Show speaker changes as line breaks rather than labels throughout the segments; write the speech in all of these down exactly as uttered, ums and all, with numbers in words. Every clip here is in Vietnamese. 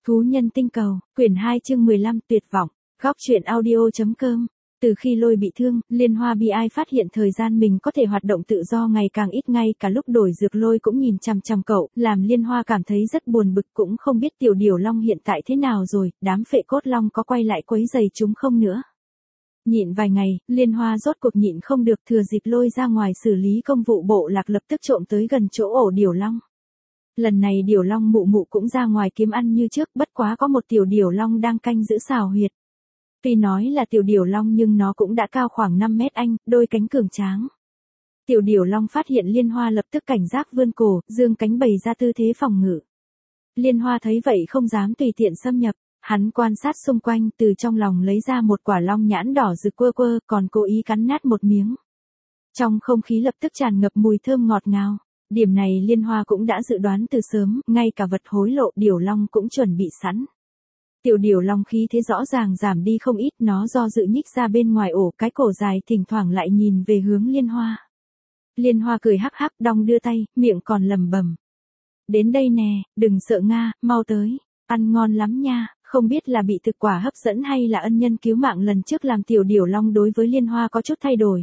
Thú nhân tinh cầu, quyển hai chương mười lăm tuyệt vọng, góc truyện audio.com. Từ khi Lôi bị thương, Liên Hoa bi ai phát hiện thời gian mình có thể hoạt động tự do ngày càng ít, ngay cả lúc đổi dược Lôi cũng nhìn chằm chằm cậu, làm Liên Hoa cảm thấy rất buồn bực, cũng không biết tiểu điểu long hiện tại thế nào rồi, đám phệ cốt long có quay lại quấy giày chúng không nữa. Nhịn vài ngày, Liên Hoa rốt cuộc nhịn không được, thừa dịp Lôi ra ngoài xử lý công vụ bộ lạc lập tức trộm tới gần chỗ ổ điểu long. Lần này điểu long mụ mụ cũng ra ngoài kiếm ăn như trước, bất quá có một tiểu điểu long đang canh giữ xào huyệt. Tuy nói là tiểu điểu long nhưng nó cũng đã cao khoảng năm mét anh, đôi cánh cường tráng. Tiểu điểu long phát hiện Liên Hoa lập tức cảnh giác vươn cổ, dương cánh bày ra tư thế phòng ngự. Liên Hoa thấy vậy không dám tùy tiện xâm nhập, hắn quan sát xung quanh, từ trong lòng lấy ra một quả long nhãn đỏ rực quơ quơ, còn cố ý cắn nát một miếng. Trong không khí lập tức tràn ngập mùi thơm ngọt ngào. Điểm này Liên Hoa cũng đã dự đoán từ sớm, ngay cả vật hối lộ điểu long cũng chuẩn bị sẵn. Tiểu điểu long khí thế rõ ràng giảm đi không ít, nó do dự nhích ra bên ngoài ổ, cái cổ dài thỉnh thoảng lại nhìn về hướng Liên Hoa. Liên Hoa cười hắc hắc, đong đưa tay, miệng còn lẩm bẩm. Đến đây nè, đừng sợ Nga, mau tới, ăn ngon lắm nha. Không biết là bị thực quả hấp dẫn hay là ân nhân cứu mạng lần trước làm tiểu điểu long đối với Liên Hoa có chút thay đổi.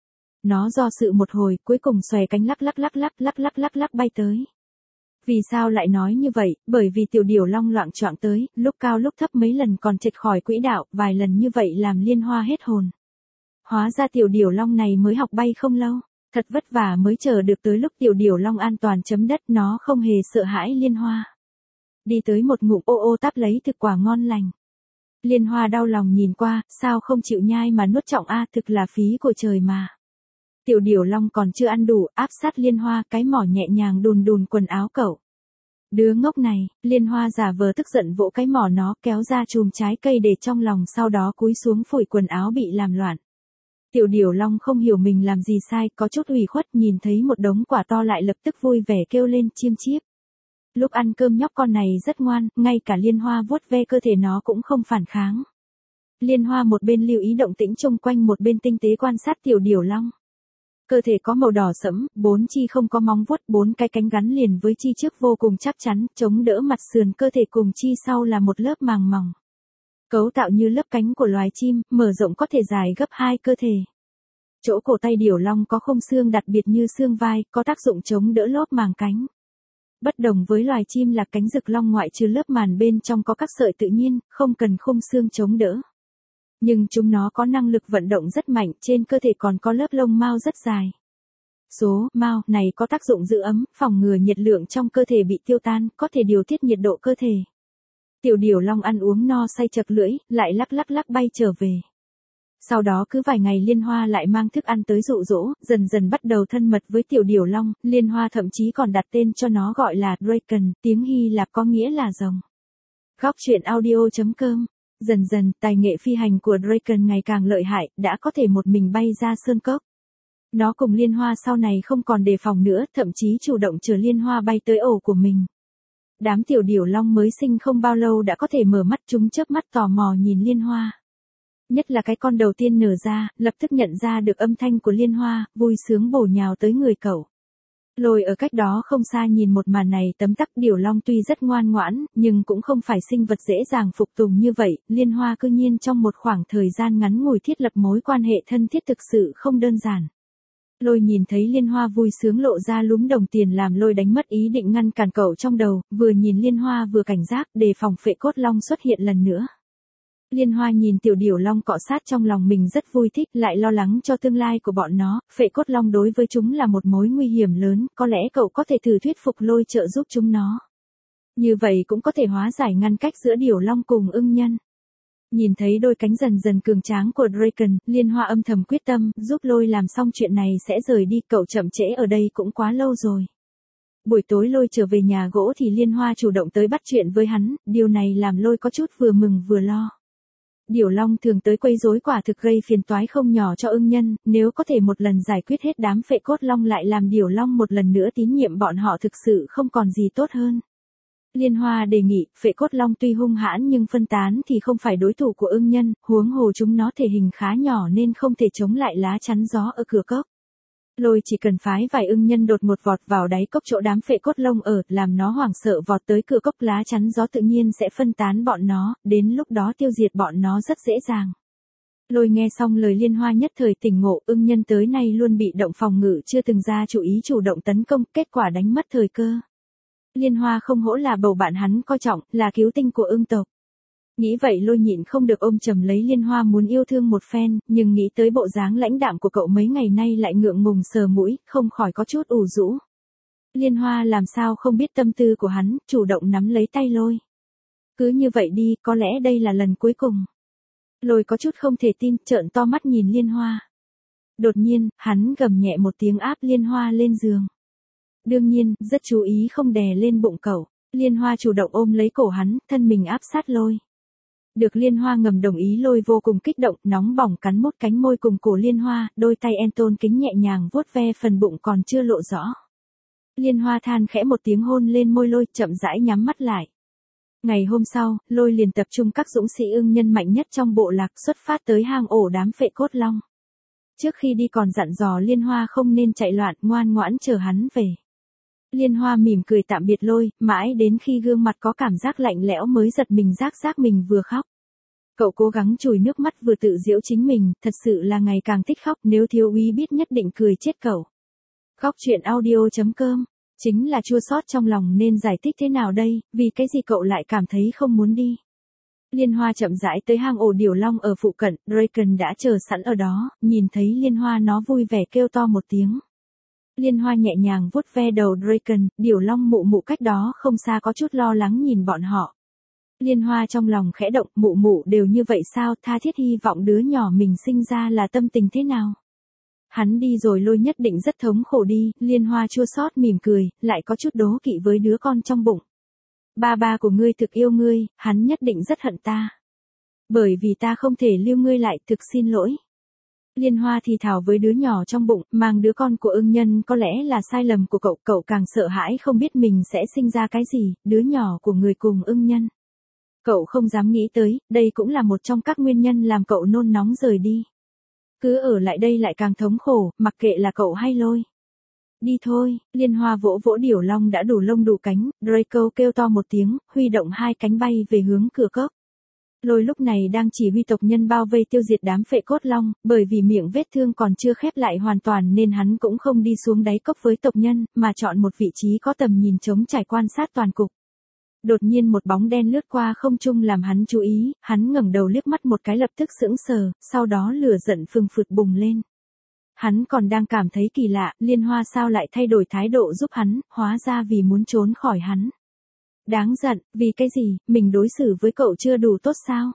Nó do sự một hồi, cuối cùng xòe cánh lắc lắc lắc lắc lắc lắc lắc lắc bay tới. Vì sao lại nói như vậy? Bởi vì tiểu điểu long loạng choạng tới, lúc cao lúc thấp mấy lần còn trệch khỏi quỹ đạo, vài lần như vậy làm Liên Hoa hết hồn. Hóa ra tiểu điểu long này mới học bay không lâu, thật vất vả mới chờ được tới lúc tiểu điểu long an toàn chấm đất, nó không hề sợ hãi Liên Hoa. Đi tới một ngụm ô ô táp lấy thực quả ngon lành. Liên Hoa đau lòng nhìn qua, sao không chịu nhai mà nuốt trọng a, thực là phí của trời mà. Tiểu điểu long còn chưa ăn đủ, áp sát Liên Hoa, cái mỏ nhẹ nhàng đùn đùn quần áo cậu. Đứa ngốc này, Liên Hoa giả vờ tức giận vỗ cái mỏ nó, kéo ra chùm trái cây để trong lòng, sau đó cúi xuống phủi quần áo bị làm loạn. Tiểu điểu long không hiểu mình làm gì sai, có chút ủy khuất, nhìn thấy một đống quả to lại lập tức vui vẻ kêu lên chiêm chiếp. Lúc ăn cơm nhóc con này rất ngoan, ngay cả Liên Hoa vuốt ve cơ thể nó cũng không phản kháng. Liên Hoa một bên lưu ý động tĩnh xung quanh, một bên tinh tế quan sát tiểu điểu long. Cơ thể có màu đỏ sẫm, bốn chi không có móng vuốt, bốn cái cánh gắn liền với chi trước vô cùng chắc chắn, chống đỡ mặt sườn cơ thể, cùng chi sau là một lớp màng mỏng. Cấu tạo như lớp cánh của loài chim, mở rộng có thể dài gấp hai cơ thể. Chỗ cổ tay điểu long có khung xương đặc biệt như xương vai, có tác dụng chống đỡ lớp màng cánh. Bất đồng với loài chim là cánh rực long ngoại trừ lớp màn bên trong có các sợi tự nhiên, không cần khung xương chống đỡ. Nhưng chúng nó có năng lực vận động rất mạnh, trên cơ thể còn có lớp lông mao rất dài. Số mao này có tác dụng giữ ấm, phòng ngừa nhiệt lượng trong cơ thể bị tiêu tan, có thể điều tiết nhiệt độ cơ thể. Tiểu điểu long ăn uống no say chật lưỡi, lại lắc lắc lắc bay trở về. Sau đó cứ vài ngày Liên Hoa lại mang thức ăn tới dụ dỗ, dần dần bắt đầu thân mật với tiểu điểu long, Liên Hoa thậm chí còn đặt tên cho nó gọi là Draken, tiếng Hy Lạp có nghĩa là rồng. Góc truyện audio.com. Dần dần, tài nghệ phi hành của Draken ngày càng lợi hại, đã có thể một mình bay ra sơn cốc. Nó cùng Liên Hoa sau này không còn đề phòng nữa, thậm chí chủ động chờ Liên Hoa bay tới ổ của mình. Đám tiểu điểu long mới sinh không bao lâu đã có thể mở mắt, chúng chớp mắt tò mò nhìn Liên Hoa. Nhất là cái con đầu tiên nở ra, lập tức nhận ra được âm thanh của Liên Hoa, vui sướng bổ nhào tới người cậu. Lôi ở cách đó không xa nhìn một màn này tấm tắc, điểu long tuy rất ngoan ngoãn, nhưng cũng không phải sinh vật dễ dàng phục tùng như vậy, Liên Hoa cư nhiên trong một khoảng thời gian ngắn ngủi thiết lập mối quan hệ thân thiết thực sự không đơn giản. Lôi nhìn thấy Liên Hoa vui sướng lộ ra lúm đồng tiền làm Lôi đánh mất ý định ngăn cản cậu trong đầu, vừa nhìn Liên Hoa vừa cảnh giác, đề phòng phệ cốt long xuất hiện lần nữa. Liên Hoa nhìn tiểu điểu long cọ sát trong lòng mình rất vui thích, lại lo lắng cho tương lai của bọn nó, phệ cốt long đối với chúng là một mối nguy hiểm lớn, có lẽ cậu có thể thử thuyết phục Lôi trợ giúp chúng nó. Như vậy cũng có thể hóa giải ngăn cách giữa điểu long cùng ưng nhân. Nhìn thấy đôi cánh dần dần cường tráng của Draken, Liên Hoa âm thầm quyết tâm, giúp Lôi làm xong chuyện này sẽ rời đi, cậu chậm trễ ở đây cũng quá lâu rồi. Buổi tối Lôi trở về nhà gỗ thì Liên Hoa chủ động tới bắt chuyện với hắn, điều này làm Lôi có chút vừa mừng vừa lo. Điểu long thường tới quấy rối quả thực gây phiền toái không nhỏ cho ưng nhân, nếu có thể một lần giải quyết hết đám phệ cốt long lại làm điểu long một lần nữa tín nhiệm bọn họ thực sự không còn gì tốt hơn. Liên Hoa đề nghị, phệ cốt long tuy hung hãn nhưng phân tán thì không phải đối thủ của ưng nhân, huống hồ chúng nó thể hình khá nhỏ nên không thể chống lại lá chắn gió ở cửa cốc. Lôi chỉ cần phái vài ưng nhân đột một vọt vào đáy cốc chỗ đám phệ cốt lông ở, làm nó hoảng sợ vọt tới cửa cốc, lá chắn gió tự nhiên sẽ phân tán bọn nó, đến lúc đó tiêu diệt bọn nó rất dễ dàng. Lôi nghe xong lời Liên Hoa nhất thời tỉnh ngộ, ưng nhân tới nay luôn bị động phòng ngự, chưa từng ra chủ ý chủ động tấn công, kết quả đánh mất thời cơ. Liên Hoa không hổ là bầu bạn hắn coi trọng, là cứu tinh của ưng tộc. Nghĩ vậy Lôi nhịn không được ôm chầm lấy Liên Hoa muốn yêu thương một phen, nhưng nghĩ tới bộ dáng lãnh đạm của cậu mấy ngày nay lại ngượng ngùng sờ mũi, không khỏi có chút ủ rũ. Liên Hoa làm sao không biết tâm tư của hắn, chủ động nắm lấy tay Lôi. Cứ như vậy đi, có lẽ đây là lần cuối cùng. Lôi có chút không thể tin, trợn to mắt nhìn Liên Hoa. Đột nhiên, hắn gầm nhẹ một tiếng áp Liên Hoa lên giường. Đương nhiên, rất chú ý không đè lên bụng cậu. Liên Hoa chủ động ôm lấy cổ hắn, thân mình áp sát Lôi. Được Liên Hoa ngầm đồng ý, Lôi vô cùng kích động, nóng bỏng cắn mốt cánh môi cùng cổ Liên Hoa, đôi tay en tôn kính nhẹ nhàng vuốt ve phần bụng còn chưa lộ rõ. Liên Hoa than khẽ một tiếng hôn lên môi Lôi, chậm rãi nhắm mắt lại. Ngày hôm sau, Lôi liền tập trung các dũng sĩ ưng nhân mạnh nhất trong bộ lạc, xuất phát tới hang ổ đám phệ cốt long. Trước khi đi còn dặn dò Liên Hoa không nên chạy loạn, ngoan ngoãn chờ hắn về. Liên Hoa mỉm cười tạm biệt Lôi, mãi đến khi gương mặt có cảm giác lạnh lẽo mới giật mình giác giác mình vừa khóc. Cậu cố gắng chùi nước mắt vừa tự giễu chính mình, thật sự là ngày càng thích khóc, nếu thiếu úy biết nhất định cười chết cậu. Góc truyện audio chấm com, chính là chua xót trong lòng nên giải thích thế nào đây, vì cái gì cậu lại cảm thấy không muốn đi. Liên Hoa chậm rãi tới hang ổ điểu long ở phụ cận, Draken đã chờ sẵn ở đó, nhìn thấy Liên Hoa nó vui vẻ kêu to một tiếng. Liên Hoa nhẹ nhàng vuốt ve đầu Draken, điểu long mụ mụ cách đó không xa có chút lo lắng nhìn bọn họ. Liên Hoa trong lòng khẽ động, mụ mụ đều như vậy sao, tha thiết hy vọng đứa nhỏ mình sinh ra là tâm tình thế nào. Hắn đi rồi Lôi nhất định rất thống khổ đi, Liên Hoa chua xót mỉm cười, lại có chút đố kỵ với đứa con trong bụng. Ba ba của ngươi thực yêu ngươi, hắn nhất định rất hận ta. Bởi vì ta không thể lưu ngươi lại, thực xin lỗi. Liên Hoa thì thào với đứa nhỏ trong bụng, mang đứa con của ưng nhân có lẽ là sai lầm của cậu, cậu càng sợ hãi không biết mình sẽ sinh ra cái gì, đứa nhỏ của người cùng ưng nhân. Cậu không dám nghĩ tới, đây cũng là một trong các nguyên nhân làm cậu nôn nóng rời đi. Cứ ở lại đây lại càng thống khổ, mặc kệ là cậu hay Lôi. Đi thôi, Liên Hoa vỗ vỗ điểu long đã đủ lông đủ cánh, Draco kêu to một tiếng, huy động hai cánh bay về hướng cửa cốc. Lôi lúc này đang chỉ huy tộc nhân bao vây tiêu diệt đám phệ cốt long, bởi vì miệng vết thương còn chưa khép lại hoàn toàn nên hắn cũng không đi xuống đáy cốc với tộc nhân, mà chọn một vị trí có tầm nhìn trống trải quan sát toàn cục. Đột nhiên một bóng đen lướt qua không trung làm hắn chú ý, hắn ngẩng đầu liếc mắt một cái lập tức sững sờ, sau đó lửa giận phừng phực bùng lên. Hắn còn đang cảm thấy kỳ lạ, Liên Hoa sao lại thay đổi thái độ giúp hắn, hóa ra vì muốn trốn khỏi hắn. Đáng giận, vì cái gì, mình đối xử với cậu chưa đủ tốt sao?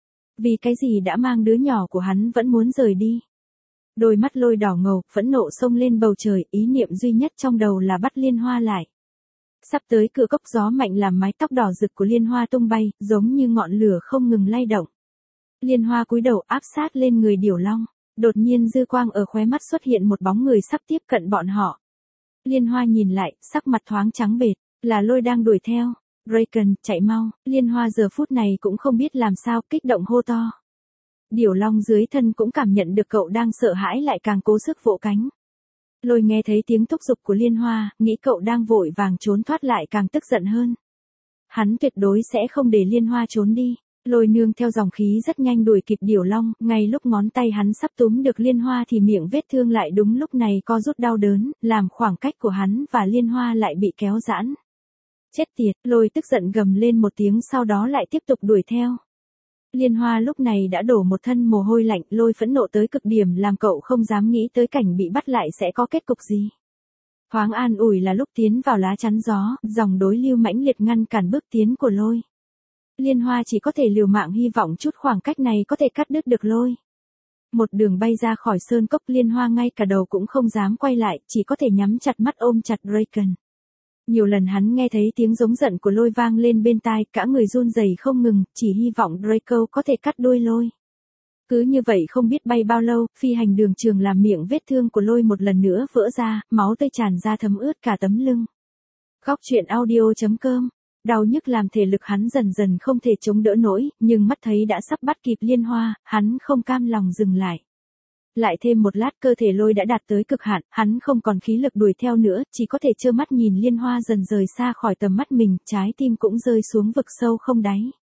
Vì cái gì đã mang đứa nhỏ của hắn vẫn muốn rời đi? Đôi mắt Lôi đỏ ngầu, phẫn nộ xông lên bầu trời, ý niệm duy nhất trong đầu là bắt Liên Hoa lại. Sắp tới cửa cốc gió mạnh làm mái tóc đỏ rực của Liên Hoa tung bay, giống như ngọn lửa không ngừng lay động. Liên Hoa cúi đầu áp sát lên người điểu long, đột nhiên dư quang ở khóe mắt xuất hiện một bóng người sắp tiếp cận bọn họ. Liên Hoa nhìn lại, sắc mặt thoáng trắng bệch, là Lôi đang đuổi theo. Draken, chạy mau, Liên Hoa giờ phút này cũng không biết làm sao, kích động hô to. Điểu long dưới thân cũng cảm nhận được cậu đang sợ hãi lại càng cố sức vỗ cánh. Lôi nghe thấy tiếng thúc giục của Liên Hoa, nghĩ cậu đang vội vàng trốn thoát lại càng tức giận hơn. Hắn tuyệt đối sẽ không để Liên Hoa trốn đi. Lôi nương theo dòng khí rất nhanh đuổi kịp điểu long, ngay lúc ngón tay hắn sắp túm được Liên Hoa thì miệng vết thương lại đúng lúc này co rút đau đớn, làm khoảng cách của hắn và Liên Hoa lại bị kéo giãn. Chết tiệt, Lôi tức giận gầm lên một tiếng sau đó lại tiếp tục đuổi theo. Liên Hoa lúc này đã đổ một thân mồ hôi lạnh, Lôi phẫn nộ tới cực điểm làm cậu không dám nghĩ tới cảnh bị bắt lại sẽ có kết cục gì. Thoáng an ủi là lúc tiến vào lá chắn gió, dòng đối lưu mãnh liệt ngăn cản bước tiến của Lôi. Liên Hoa chỉ có thể liều mạng hy vọng chút khoảng cách này có thể cắt đứt được Lôi. Một đường bay ra khỏi sơn cốc, Liên Hoa ngay cả đầu cũng không dám quay lại, chỉ có thể nhắm chặt mắt ôm chặt Draken. Nhiều lần hắn nghe thấy tiếng giống giận của Lôi vang lên bên tai, cả người run rẩy không ngừng, chỉ hy vọng Draco có thể cắt đuôi Lôi. Cứ như vậy không biết bay bao lâu, phi hành đường trường làm miệng vết thương của Lôi một lần nữa vỡ ra, máu tươi tràn ra thấm ướt cả tấm lưng. Góc truyện audio chấm com, đau nhức làm thể lực hắn dần dần không thể chống đỡ nổi, nhưng mắt thấy đã sắp bắt kịp Liên Hoa, hắn không cam lòng dừng lại. Lại thêm một lát cơ thể Lôi đã đạt tới cực hạn, hắn không còn khí lực đuổi theo nữa, chỉ có thể trơ mắt nhìn Liên Hoa dần rời xa khỏi tầm mắt mình, trái tim cũng rơi xuống vực sâu không đáy.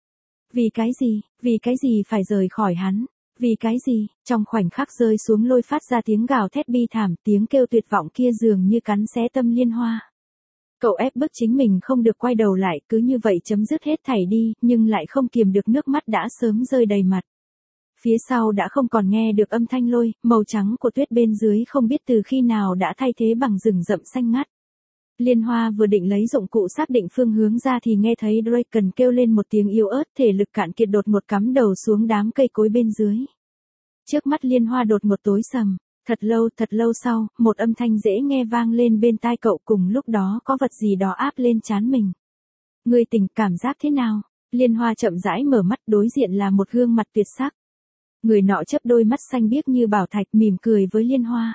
Vì cái gì, vì cái gì phải rời khỏi hắn? Vì cái gì? Trong khoảnh khắc rơi xuống Lôi phát ra tiếng gào thét bi thảm, tiếng kêu tuyệt vọng kia dường như cắn xé tâm Liên Hoa. Cậu ép bức chính mình không được quay đầu lại, cứ như vậy chấm dứt hết thảy đi, nhưng lại không kiềm được nước mắt đã sớm rơi đầy mặt. Phía sau đã không còn nghe được âm thanh Lôi, màu trắng của tuyết bên dưới không biết từ khi nào đã thay thế bằng rừng rậm xanh ngắt. Liên Hoa vừa định lấy dụng cụ xác định phương hướng ra thì nghe thấy Draken kêu lên một tiếng yếu ớt, thể lực cạn kiệt đột ngột cắm đầu xuống đám cây cối bên dưới. Trước mắt Liên Hoa đột ngột tối sầm. Thật lâu, thật lâu sau, một âm thanh dễ nghe vang lên bên tai cậu, cùng lúc đó có vật gì đó áp lên trán mình. Người tỉnh, cảm giác thế nào? Liên Hoa chậm rãi mở mắt, đối diện là một gương mặt tuyệt sắc. Người nọ chớp đôi mắt xanh biếc như bảo thạch, mỉm cười với Liên Hoa.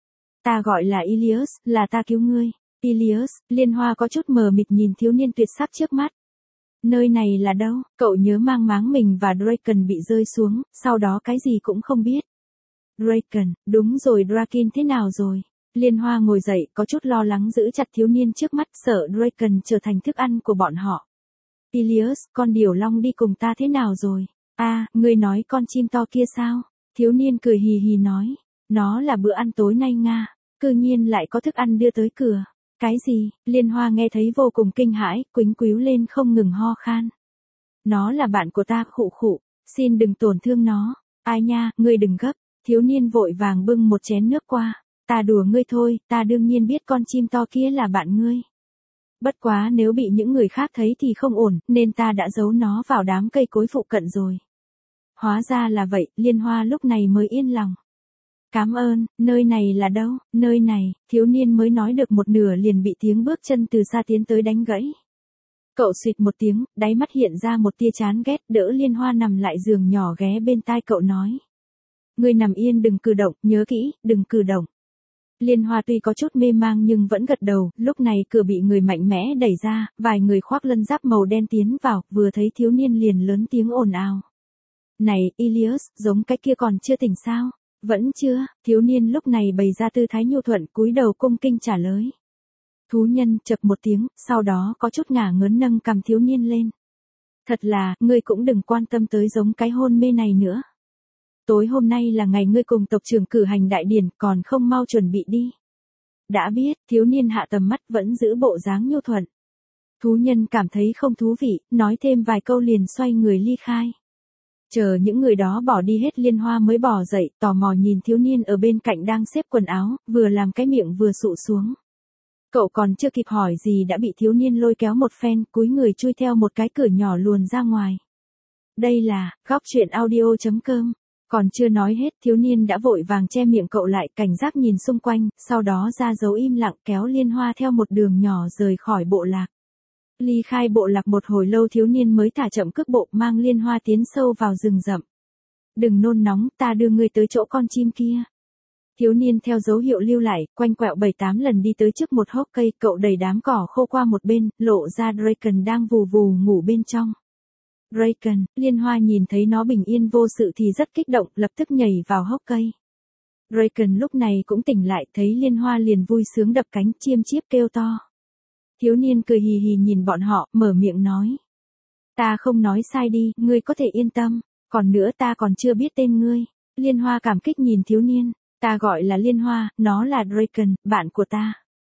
Ta gọi là Ilias, là ta cứu ngươi. Ilias, Liên Hoa có chút mờ mịt nhìn thiếu niên tuyệt sắc trước mắt. Nơi này là đâu? Cậu nhớ mang máng mình và Draken bị rơi xuống, sau đó cái gì cũng không biết. Draken, đúng rồi, Draken thế nào rồi? Liên Hoa ngồi dậy, có chút lo lắng giữ chặt thiếu niên trước mắt, sợ Draken trở thành thức ăn của bọn họ. Ilias, con điểu long đi cùng ta thế nào rồi? A, à, ngươi nói con chim to kia sao? Thiếu niên cười hì hì nói. Nó là bữa ăn tối nay Nga, cư nhiên lại có thức ăn đưa tới cửa. Cái gì? Liên Hoa nghe thấy vô cùng kinh hãi, quĩnh quíu lên không ngừng ho khan. Nó là bạn của ta, khụ khụ, xin đừng tổn thương nó. Ai nha, ngươi đừng gấp. Thiếu niên vội vàng bưng một chén nước qua. Ta đùa ngươi thôi, ta đương nhiên biết con chim to kia là bạn ngươi. Bất quá nếu bị những người khác thấy thì không ổn, nên ta đã giấu nó vào đám cây cối phụ cận rồi. Hóa ra là vậy, Liên Hoa lúc này mới yên lòng. Cảm ơn, nơi này là đâu? Nơi này, thiếu niên mới nói được một nửa liền bị tiếng bước chân từ xa tiến tới đánh gãy. Cậu xịt một tiếng, đáy mắt hiện ra một tia chán ghét, đỡ Liên Hoa nằm lại giường nhỏ ghé bên tai cậu nói. Ngươi nằm yên đừng cử động, nhớ kỹ, đừng cử động. Liên Hoa tuy có chút mê mang nhưng vẫn gật đầu, lúc này cửa bị người mạnh mẽ đẩy ra, vài người khoác lân giáp màu đen tiến vào, vừa thấy thiếu niên liền lớn tiếng ồn ào. Này, Ilias, giống cái kia còn chưa tỉnh sao? Vẫn chưa, thiếu niên lúc này bày ra tư thái nhu thuận, cúi đầu cung kinh trả lời. Thú nhân chập một tiếng, sau đó có chút ngả ngớn nâng cằm thiếu niên lên. Thật là, ngươi cũng đừng quan tâm tới giống cái hôn mê này nữa. Tối hôm nay là ngày ngươi cùng tộc trưởng cử hành đại điển, còn không mau chuẩn bị đi. Đã biết, thiếu niên hạ tầm mắt vẫn giữ bộ dáng nhu thuận. Thú nhân cảm thấy không thú vị, nói thêm vài câu liền xoay người ly khai. Chờ những người đó bỏ đi hết Liên Hoa mới bỏ dậy, tò mò nhìn thiếu niên ở bên cạnh đang xếp quần áo, vừa làm cái miệng vừa sụ xuống. Cậu còn chưa kịp hỏi gì đã bị thiếu niên lôi kéo một phen, cúi người chui theo một cái cửa nhỏ luồn ra ngoài. Đây là, góc truyện audio chấm com. Còn chưa nói hết, thiếu niên đã vội vàng che miệng cậu lại, cảnh giác nhìn xung quanh, sau đó ra dấu im lặng kéo Liên Hoa theo một đường nhỏ rời khỏi bộ lạc. Ly khai bộ lạc một hồi lâu thiếu niên mới thả chậm cước bộ mang Liên Hoa tiến sâu vào rừng rậm. Đừng nôn nóng, ta đưa ngươi tới chỗ con chim kia. Thiếu niên theo dấu hiệu lưu lại, quanh quẹo bảy tám lần đi tới trước một hốc cây, cậu đẩy đám cỏ khô qua một bên, lộ ra Draken đang vù vù ngủ bên trong. Draken, Liên Hoa nhìn thấy nó bình yên vô sự thì rất kích động, lập tức nhảy vào hốc cây. Draken lúc này cũng tỉnh lại, thấy Liên Hoa liền vui sướng đập cánh, chiêm chiếp kêu to. Thiếu niên cười hì hì nhìn bọn họ, mở miệng nói. Ta không nói sai đi, ngươi có thể yên tâm, còn nữa ta còn chưa biết tên ngươi. Liên Hoa cảm kích nhìn thiếu niên, ta gọi là Liên Hoa, nó là Draken, bạn của ta.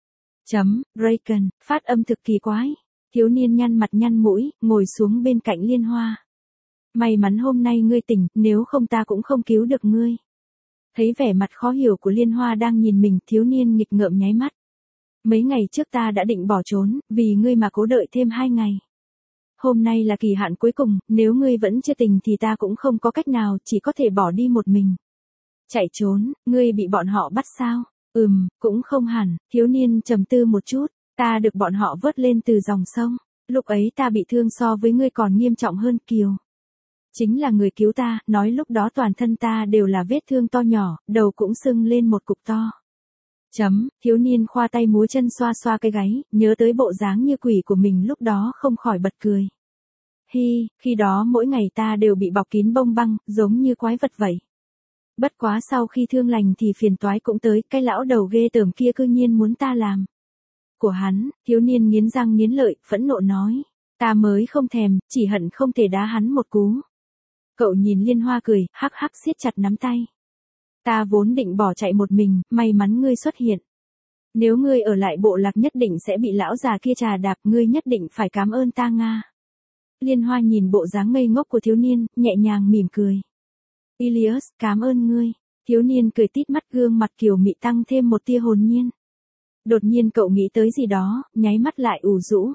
Chấm, Draken, phát âm thực kỳ quái. Thiếu niên nhăn mặt nhăn mũi, ngồi xuống bên cạnh Liên Hoa. May mắn hôm nay ngươi tỉnh, nếu không ta cũng không cứu được ngươi. Thấy vẻ mặt khó hiểu của Liên Hoa đang nhìn mình, thiếu niên nghịch ngợm nháy mắt. Mấy ngày trước ta đã định bỏ trốn, vì ngươi mà cố đợi thêm hai ngày. Hôm nay là kỳ hạn cuối cùng, nếu ngươi vẫn chưa tỉnh thì ta cũng không có cách nào, chỉ có thể bỏ đi một mình. Chạy trốn, ngươi bị bọn họ bắt sao? Ừm, cũng không hẳn, thiếu niên trầm tư một chút. Ta được bọn họ vớt lên từ dòng sông, lúc ấy ta bị thương so với ngươi còn nghiêm trọng hơn Kiều. Chính là người cứu ta, nói lúc đó toàn thân ta đều là vết thương to nhỏ, đầu cũng sưng lên một cục to. Chấm, thiếu niên khoa tay múa chân xoa xoa cái gáy, nhớ tới bộ dáng như quỷ của mình lúc đó không khỏi bật cười. Hi, khi đó mỗi ngày ta đều bị bọc kín bông băng, giống như quái vật vậy. Bất quá sau khi thương lành thì phiền toái cũng tới, cái lão đầu ghê tởm kia cư nhiên muốn ta làm của hắn, thiếu niên nghiến răng nghiến lợi, phẫn nộ nói. Ta mới không thèm, chỉ hận không thể đá hắn một cú. Cậu nhìn Liên Hoa cười, hắc hắc siết chặt nắm tay. Ta vốn định bỏ chạy một mình, may mắn ngươi xuất hiện. Nếu ngươi ở lại bộ lạc nhất định sẽ bị lão già kia trà đạp, ngươi nhất định phải cảm ơn ta Nga. Liên Hoa nhìn bộ dáng ngây ngốc của thiếu niên, nhẹ nhàng mỉm cười. Ilias, cảm ơn ngươi. Thiếu niên cười tít mắt, gương mặt kiều mị tăng thêm một tia hồn nhiên. Đột nhiên cậu nghĩ tới gì đó, nháy mắt lại ủ rũ.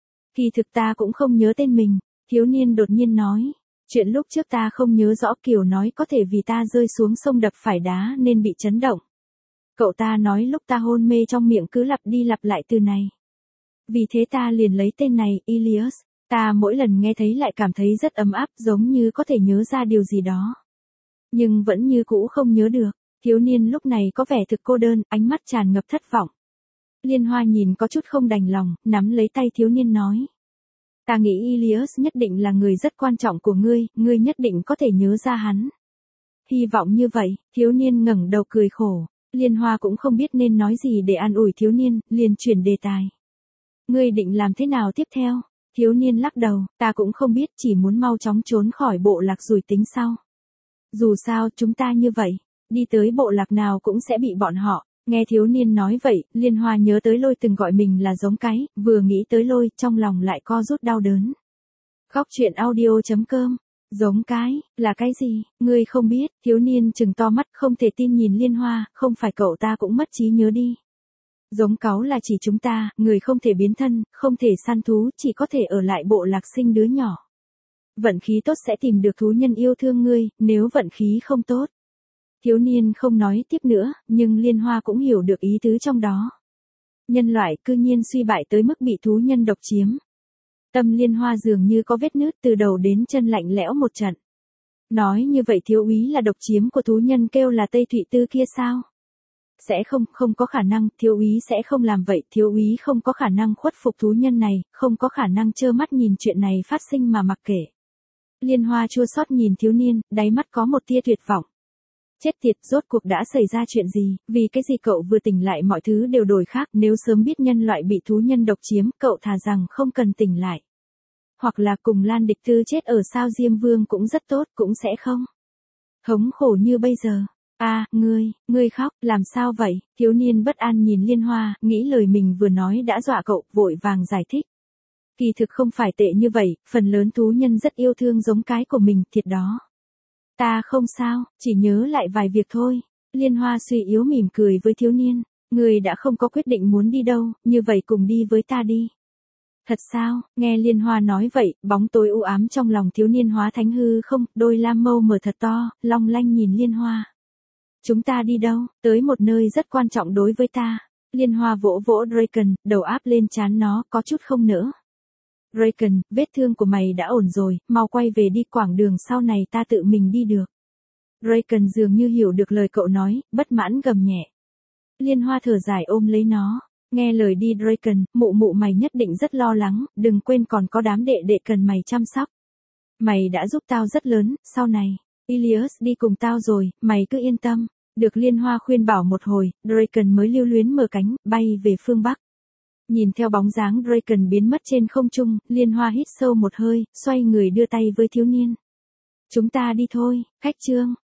Kỳ thực ta cũng không nhớ tên mình, thiếu niên đột nhiên nói. Chuyện lúc trước ta không nhớ rõ, Kiều nói có thể vì ta rơi xuống sông đập phải đá nên bị chấn động. Cậu ta nói lúc ta hôn mê trong miệng cứ lặp đi lặp lại từ này. Vì thế ta liền lấy tên này, Ilias. Ta mỗi lần nghe thấy lại cảm thấy rất ấm áp, giống như có thể nhớ ra điều gì đó. Nhưng vẫn như cũ không nhớ được. Thiếu niên lúc này có vẻ thực cô đơn, ánh mắt tràn ngập thất vọng. Liên Hoa nhìn có chút không đành lòng, nắm lấy tay thiếu niên nói. Ta nghĩ Ilias nhất định là người rất quan trọng của ngươi, ngươi nhất định có thể nhớ ra hắn. Hy vọng như vậy, thiếu niên ngẩng đầu cười khổ. Liên Hoa cũng không biết nên nói gì để an ủi thiếu niên, liền chuyển đề tài. Ngươi định làm thế nào tiếp theo? Thiếu niên lắc đầu, ta cũng không biết, chỉ muốn mau chóng trốn khỏi bộ lạc rồi tính sau. Dù sao chúng ta như vậy, đi tới bộ lạc nào cũng sẽ bị bọn họ. Nghe thiếu niên nói vậy, Liên Hoa nhớ tới Lôi từng gọi mình là giống cái, vừa nghĩ tới Lôi, trong lòng lại co rút đau đớn. Góc truyện audio chấm com, giống cái, là cái gì, ngươi không biết, thiếu niên trừng to mắt không thể tin nhìn Liên Hoa, không phải cậu ta cũng mất trí nhớ đi. Giống cáu là chỉ chúng ta, người không thể biến thân, không thể săn thú, chỉ có thể ở lại bộ lạc sinh đứa nhỏ. Vận khí tốt sẽ tìm được thú nhân yêu thương ngươi, nếu vận khí không tốt. Thiếu niên không nói tiếp nữa, nhưng Liên Hoa cũng hiểu được ý tứ trong đó. Nhân loại cư nhiên suy bại tới mức bị thú nhân độc chiếm. Tâm Liên Hoa dường như có vết nứt từ đầu đến chân lạnh lẽo một trận. Nói như vậy thiếu úy là độc chiếm của thú nhân kêu là Tây Thụy Tư kia sao? Sẽ không, không có khả năng, thiếu úy sẽ không làm vậy, thiếu úy không có khả năng khuất phục thú nhân này, không có khả năng trơ mắt nhìn chuyện này phát sinh mà mặc kệ. Liên Hoa chua xót nhìn thiếu niên, đáy mắt có một tia tuyệt vọng. Chết tiệt, rốt cuộc đã xảy ra chuyện gì, vì cái gì cậu vừa tỉnh lại mọi thứ đều đổi khác, nếu sớm biết nhân loại bị thú nhân độc chiếm, cậu thà rằng không cần tỉnh lại. Hoặc là cùng Lan Địch Tư chết ở sao Diêm Vương cũng rất tốt, cũng sẽ không hống khổ như bây giờ. A, à, ngươi, ngươi khóc, làm sao vậy? Thiếu niên bất an nhìn Liên Hoa, nghĩ lời mình vừa nói đã dọa cậu, vội vàng giải thích. Kỳ thực không phải tệ như vậy, phần lớn thú nhân rất yêu thương giống cái của mình, thiệt đó. Ta không sao, chỉ nhớ lại vài việc thôi. Liên Hoa suy yếu mỉm cười với thiếu niên. Người đã không có quyết định muốn đi đâu, như vậy cùng đi với ta đi. Thật sao, nghe Liên Hoa nói vậy, bóng tối u ám trong lòng thiếu niên hóa thánh hư không, đôi lam mâu mở thật to, long lanh nhìn Liên Hoa. Chúng ta đi đâu, tới một nơi rất quan trọng đối với ta. Liên Hoa vỗ vỗ Draken, đầu áp lên trán nó, có chút không nỡ. Draken, vết thương của mày đã ổn rồi, mau quay về đi, quãng đường sau này ta tự mình đi được. Draken dường như hiểu được lời cậu nói, bất mãn gầm nhẹ. Liên Hoa thở dài ôm lấy nó. Nghe lời đi Draken, mụ mụ mày nhất định rất lo lắng, đừng quên còn có đám đệ đệ cần mày chăm sóc. Mày đã giúp tao rất lớn, sau này, Ilias đi cùng tao rồi, mày cứ yên tâm. Được Liên Hoa khuyên bảo một hồi, Draken mới lưu luyến mở cánh, bay về phương Bắc. Nhìn theo bóng dáng Draken biến mất trên không trung, Liên Hoa hít sâu một hơi, xoay người đưa tay với thiếu niên. Chúng ta đi thôi, khách trương.